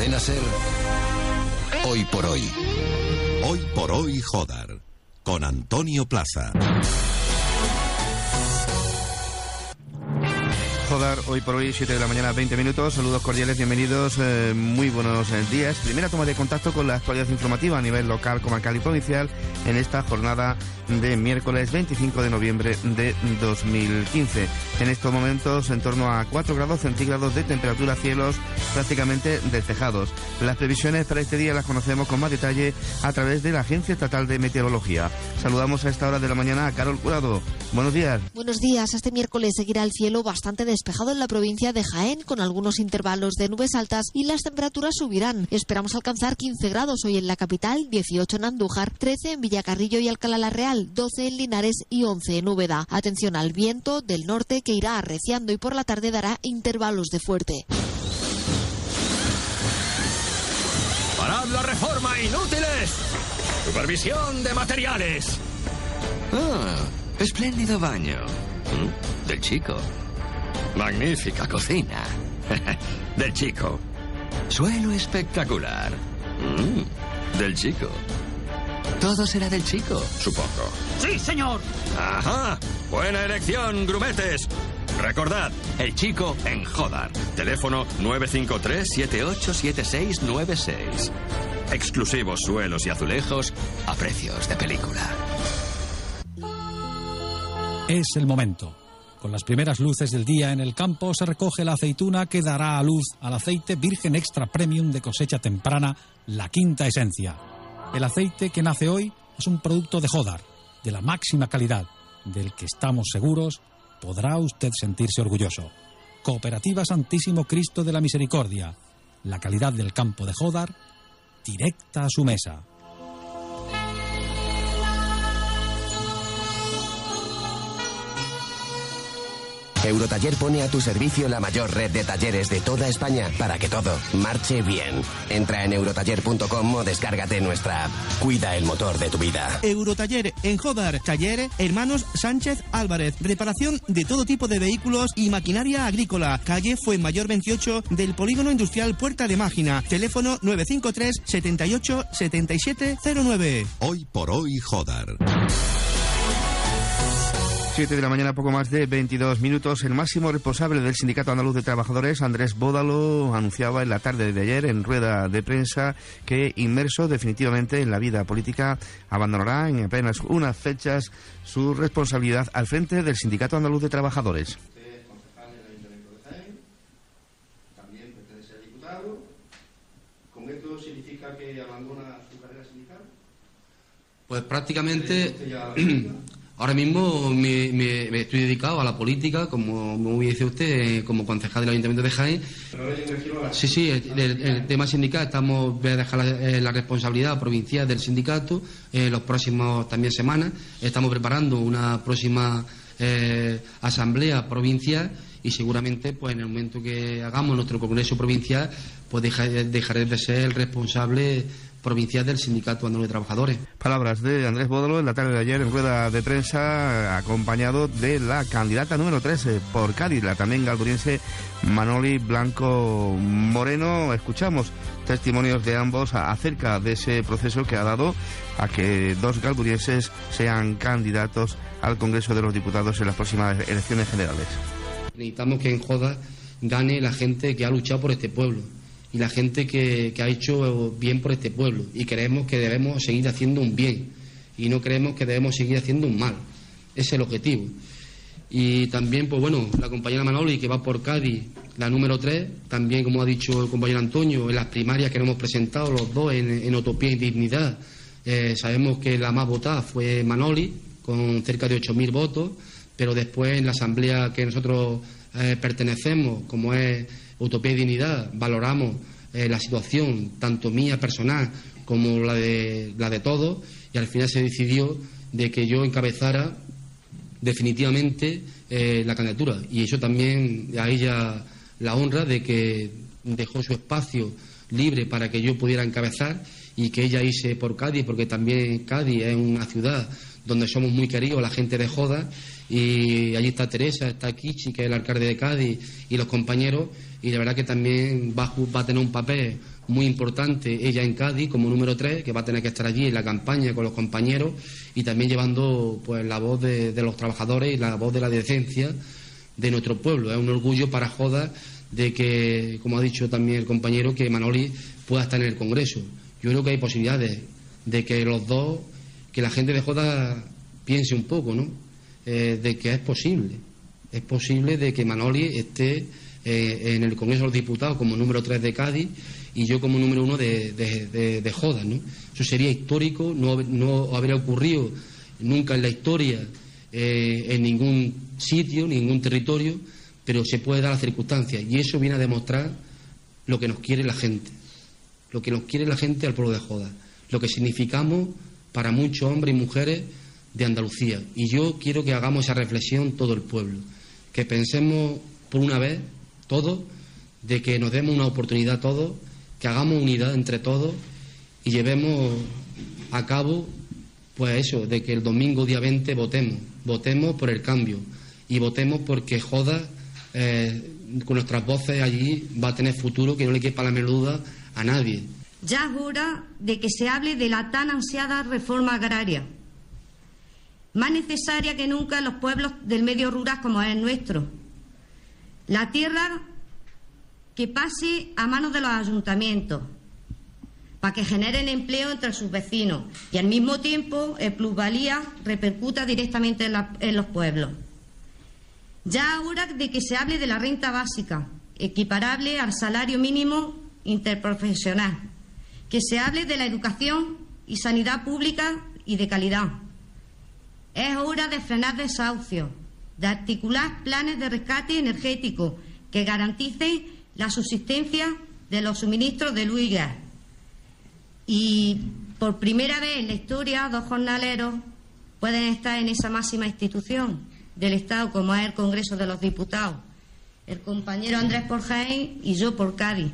Cadena Ser, Hoy por Hoy. Hoy por Hoy Jodar, con Antonio Plaza. Jodar, hoy por hoy, 7 de la mañana, 20 minutos. Saludos cordiales, bienvenidos, muy buenos días. Primera toma de contacto con la actualidad informativa a nivel local, comarcal y provincial en esta jornada de miércoles 25 de noviembre de 2015. En estos momentos, en torno a 4 grados centígrados de temperatura, cielos prácticamente despejados. Las previsiones para este día las conocemos con más detalle a través de la Agencia Estatal de Meteorología. Saludamos a esta hora de la mañana a Carol Curado. Buenos días. Buenos días. Este miércoles seguirá el cielo bastante despejado en la provincia de Jaén, con algunos intervalos de nubes altas, y las temperaturas subirán. Esperamos alcanzar 15 grados hoy en la capital, 18 en Andújar, 13 en Villacarrillo y Alcalá la Real, 12 en Linares y 11 en Úbeda. Atención al viento del norte, que irá arreciando y por la tarde dará intervalos de fuerte. ¡Parad la reforma, inútiles! Supervisión de materiales. Espléndido baño. Del chico. Magnífica cocina. Del chico. Suelo espectacular. Del chico. Todo será del chico, supongo. ¡Sí, señor! Ajá. Buena elección, grumetes. Recordad, el chico en Jodar. Teléfono 953-787696. Exclusivos suelos y azulejos a precios de película. Es el momento. Con las primeras luces del día en el campo se recoge la aceituna que dará a luz al aceite virgen extra premium de cosecha temprana, la quinta esencia. El aceite que nace hoy es un producto de Jodar, de la máxima calidad, del que estamos seguros podrá usted sentirse orgulloso. Cooperativa Santísimo Cristo de la Misericordia, la calidad del campo de Jodar, directa a su mesa. Eurotaller pone a tu servicio la mayor red de talleres de toda España para que todo marche bien. Entra en eurotaller.com o descárgate nuestra app. Cuida el motor de tu vida. Eurotaller en Jodar. Taller Hermanos Sánchez Álvarez. Reparación de todo tipo de vehículos y maquinaria agrícola. Calle Fuenmayor 28 del Polígono Industrial Puerta de Mágina. Teléfono 953 78 77 09. Hoy por Hoy Jodar. 7 de la mañana, poco más de 22 minutos. El máximo responsable del Sindicato Andaluz de Trabajadores, Andrés Bódalo, anunciaba en la tarde de ayer en rueda de prensa que, inmerso definitivamente en la vida política, abandonará en apenas unas fechas su responsabilidad al frente del Sindicato Andaluz de Trabajadores. Usted es concejal del Ayuntamiento de Jaén, también pertenece a diputado. ¿Con esto significa que abandona su carrera sindical? Pues prácticamente... Ahora mismo me estoy dedicado a la política, como muy dice usted, como concejal del Ayuntamiento de Jaén. Sí, el tema sindical, voy a dejar la responsabilidad provincial del sindicato los próximos también semanas. Estamos preparando una próxima asamblea provincial y seguramente pues en el momento que hagamos nuestro congreso provincial pues dejaré de ser el responsable provincial del Sindicato Andaluz de Trabajadores. Palabras de Andrés Bódalo en la tarde de ayer en rueda de prensa, acompañado de la candidata número 13 por Cádiz, la también galburiense Manoli Blanco Moreno. Escuchamos testimonios de ambos acerca de ese proceso que ha dado a que dos galburienses sean candidatos al Congreso de los Diputados en las próximas elecciones generales. Necesitamos que en Jodar gane la gente que ha luchado por este pueblo y la gente que ha hecho bien por este pueblo, y creemos que debemos seguir haciendo un bien y no creemos que debemos seguir haciendo un mal. Ese es el objetivo. Y también, pues bueno, la compañera Manoli, que va por Cádiz, la número 3, también, como ha dicho el compañero Antonio, en las primarias que nos hemos presentado los dos en Utopía y Dignidad, sabemos que la más votada fue Manoli, con cerca de 8.000 votos, pero después en la asamblea que nosotros pertenecemos, como es Utopía y Dignidad, valoramos la situación tanto mía personal como la de todos, y al final se decidió de que yo encabezara definitivamente la candidatura, y eso también a ella la honra de que dejó su espacio libre para que yo pudiera encabezar y que ella hice por Cádiz, porque también Cádiz es una ciudad donde somos muy queridos la gente de Jodar, y allí está Teresa, está Kichi, que es el alcalde de Cádiz, y los compañeros, y la verdad que también va a tener un papel muy importante ella en Cádiz como número 3, que va a tener que estar allí en la campaña con los compañeros y también llevando pues la voz de los trabajadores y la voz de la decencia de nuestro pueblo. Es un orgullo para Joda de que, como ha dicho también el compañero, que Manoli pueda estar en el Congreso. Yo creo que hay posibilidades de que los dos, que la gente de Joda piense un poco, ¿no? De que es posible de que Manoli esté en el Congreso de los Diputados como número 3 de Cádiz y yo como número 1 de Joda, ¿no? Eso sería histórico, no habría ocurrido nunca en la historia en ningún sitio, ningún territorio, pero se puede dar las circunstancias y eso viene a demostrar lo que nos quiere la gente, lo que nos quiere la gente al pueblo de Joda, lo que significamos para muchos hombres y mujeres de Andalucía. Y yo quiero que hagamos esa reflexión todo el pueblo, que pensemos por una vez todos, de que nos demos una oportunidad todos, que hagamos unidad entre todos y llevemos a cabo pues eso, de que el domingo día 20 votemos por el cambio y votemos porque Joda con nuestras voces allí va a tener futuro, que no le quepa la menor duda a nadie. Ya es hora de que se hable de la tan ansiada reforma agraria, más necesaria que nunca en los pueblos del medio rural como es el nuestro. La tierra que pase a manos de los ayuntamientos para que generen empleo entre sus vecinos y al mismo tiempo el plusvalía repercuta directamente en los pueblos. Ya es hora de que se hable de la renta básica, equiparable al salario mínimo interprofesional, que se hable de la educación y sanidad pública y de calidad. Es hora de frenar desahucios, de articular planes de rescate energético que garanticen la subsistencia de los suministros de luz y gas. Y por primera vez en la historia, 2 jornaleros pueden estar en esa máxima institución del Estado como es el Congreso de los Diputados, el compañero Andrés por Jaén y yo por Cádiz.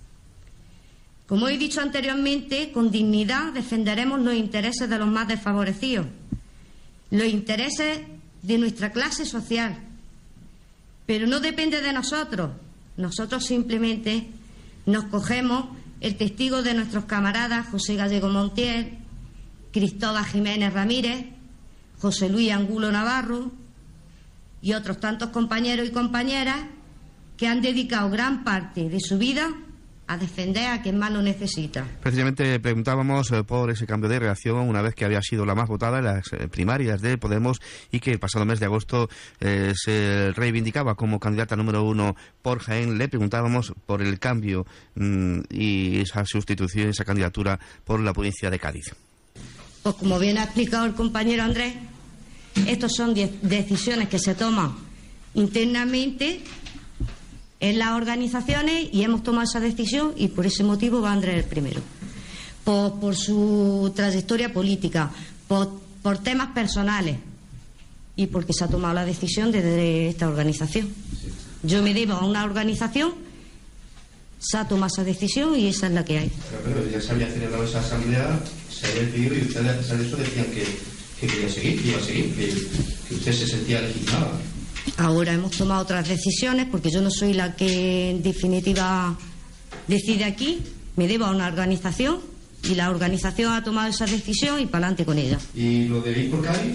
Como he dicho anteriormente, con dignidad defenderemos los intereses de los más desfavorecidos, los intereses de nuestra clase social. Pero no depende de nosotros. Nosotros simplemente nos cogemos el testigo de nuestros camaradas José Gallego Montiel, Cristóbal Jiménez Ramírez, José Luis Angulo Navarro y otros tantos compañeros y compañeras que han dedicado gran parte de su vida a defender a quien más lo necesita. Precisamente preguntábamos por ese cambio de reacción una vez que había sido la más votada en las primarias de Podemos y que el pasado mes de agosto se reivindicaba como candidata número 1 por Jaén. Le preguntábamos por el cambio y esa sustitución, esa candidatura por la provincia de Cádiz. Pues como bien ha explicado el compañero Andrés, estos son decisiones que se toman internamente en las organizaciones y hemos tomado esa decisión y por ese motivo va Andrés el primero. Por su trayectoria política, por temas personales y porque se ha tomado la decisión desde esta organización. Yo me debo a una organización, se ha tomado esa decisión y esa es la que hay. Pero ya se había celebrado esa asamblea, se había decidido y ustedes a pesar de eso decían que quería seguir, que iba a seguir, que usted se sentía legitimada. Ahora hemos tomado otras decisiones porque yo no soy la que en definitiva decide aquí, me debo a una organización y la organización ha tomado esa decisión y para adelante con ella. ¿Y lo de ir por Cádiz?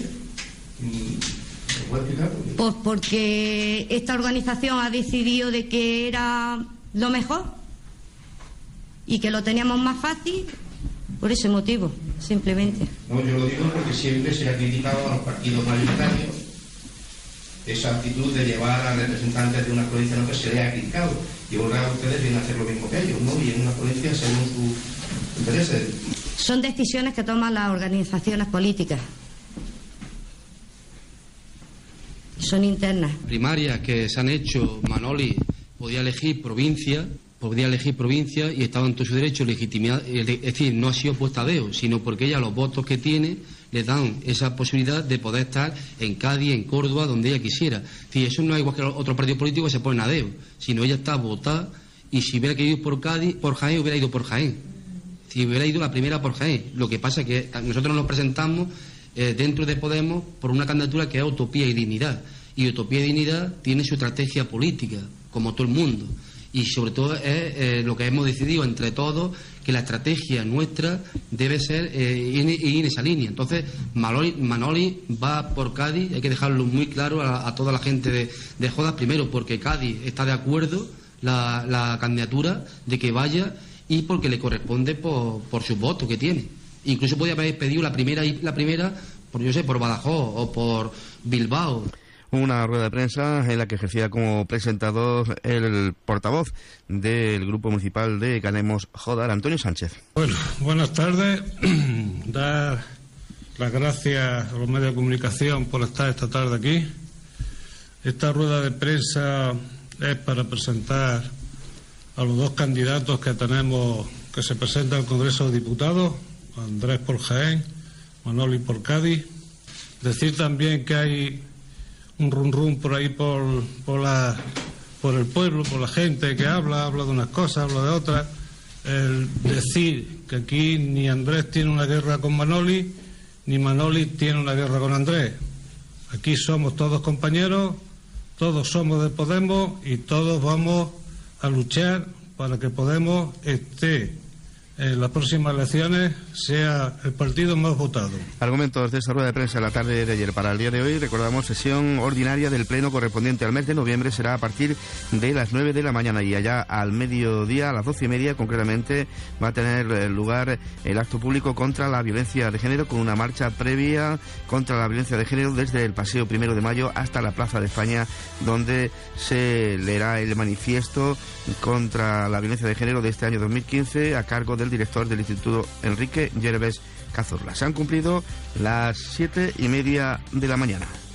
¿Se puede explicar? Pues porque esta organización ha decidido de que era lo mejor y que lo teníamos más fácil, por ese motivo, simplemente. No, yo lo digo porque siempre se ha criticado a los partidos mayoritarios esa actitud de llevar a representantes de una provincia no que se le ha criticado y ahora ustedes vienen a hacer lo mismo que ellos, ¿no? Y en una provincia según sus intereses. Son decisiones que toman las organizaciones políticas. Son internas. Primarias que se han hecho, Manoli podía elegir provincia y estaba en todo su derecho, legitimidad, es decir, no ha sido puesta a deo, sino porque ella los votos que tiene le dan esa posibilidad de poder estar en Cádiz, en Córdoba, donde ella quisiera. Es decir, eso no es igual que otro partido político que se pone a deo, sino ella está votada y si hubiera querido ir por Cádiz, por Jaén, hubiera ido por Jaén. Si hubiera ido la primera por Jaén. Lo que pasa es que nosotros nos presentamos dentro de Podemos por una candidatura que es Utopía y Dignidad. Y Utopía y Dignidad tiene su estrategia política, como todo el mundo. Y sobre todo es lo que hemos decidido entre todos, que la estrategia nuestra debe ser ir en esa línea. Entonces, Manoli va por Cádiz, hay que dejarlo muy claro a toda la gente de Jodas, primero porque Cádiz está de acuerdo la candidatura de que vaya y porque le corresponde por sus votos que tiene. Incluso podía haber pedido la primera por Badajoz o por Bilbao. Una rueda de prensa en la que ejercía como presentador el portavoz del Grupo Municipal de Ganemos Jodar, Antonio Sánchez. Bueno, buenas tardes. Dar las gracias a los medios de comunicación por estar esta tarde aquí. Esta rueda de prensa es para presentar a los dos candidatos que tenemos, que se presentan al Congreso de Diputados, Andrés por Jaén, Manoli por Cádiz. Decir también que hay un rum por ahí por el pueblo, por la gente que habla de unas cosas, habla de otras. El decir que aquí ni Andrés tiene una guerra con Manoli, ni Manoli tiene una guerra con Andrés. Aquí somos todos compañeros, todos somos de Podemos y todos vamos a luchar para que Podemos esté en las próximas elecciones sea el partido más votado. Argumentos de esta rueda de prensa en la tarde de ayer. Para el día de hoy, recordamos, sesión ordinaria del Pleno correspondiente al mes de noviembre será a partir de las 9 de la mañana y allá al mediodía, a las 12:30 concretamente, va a tener lugar el acto público contra la violencia de género, con una marcha previa contra la violencia de género desde el Paseo 1 de Mayo hasta la Plaza de España, donde se leerá el manifiesto contra la violencia de género de este año 2015 a cargo del director del Instituto, Enrique Gervés Cazorla. Se han cumplido las 7:30 de la mañana.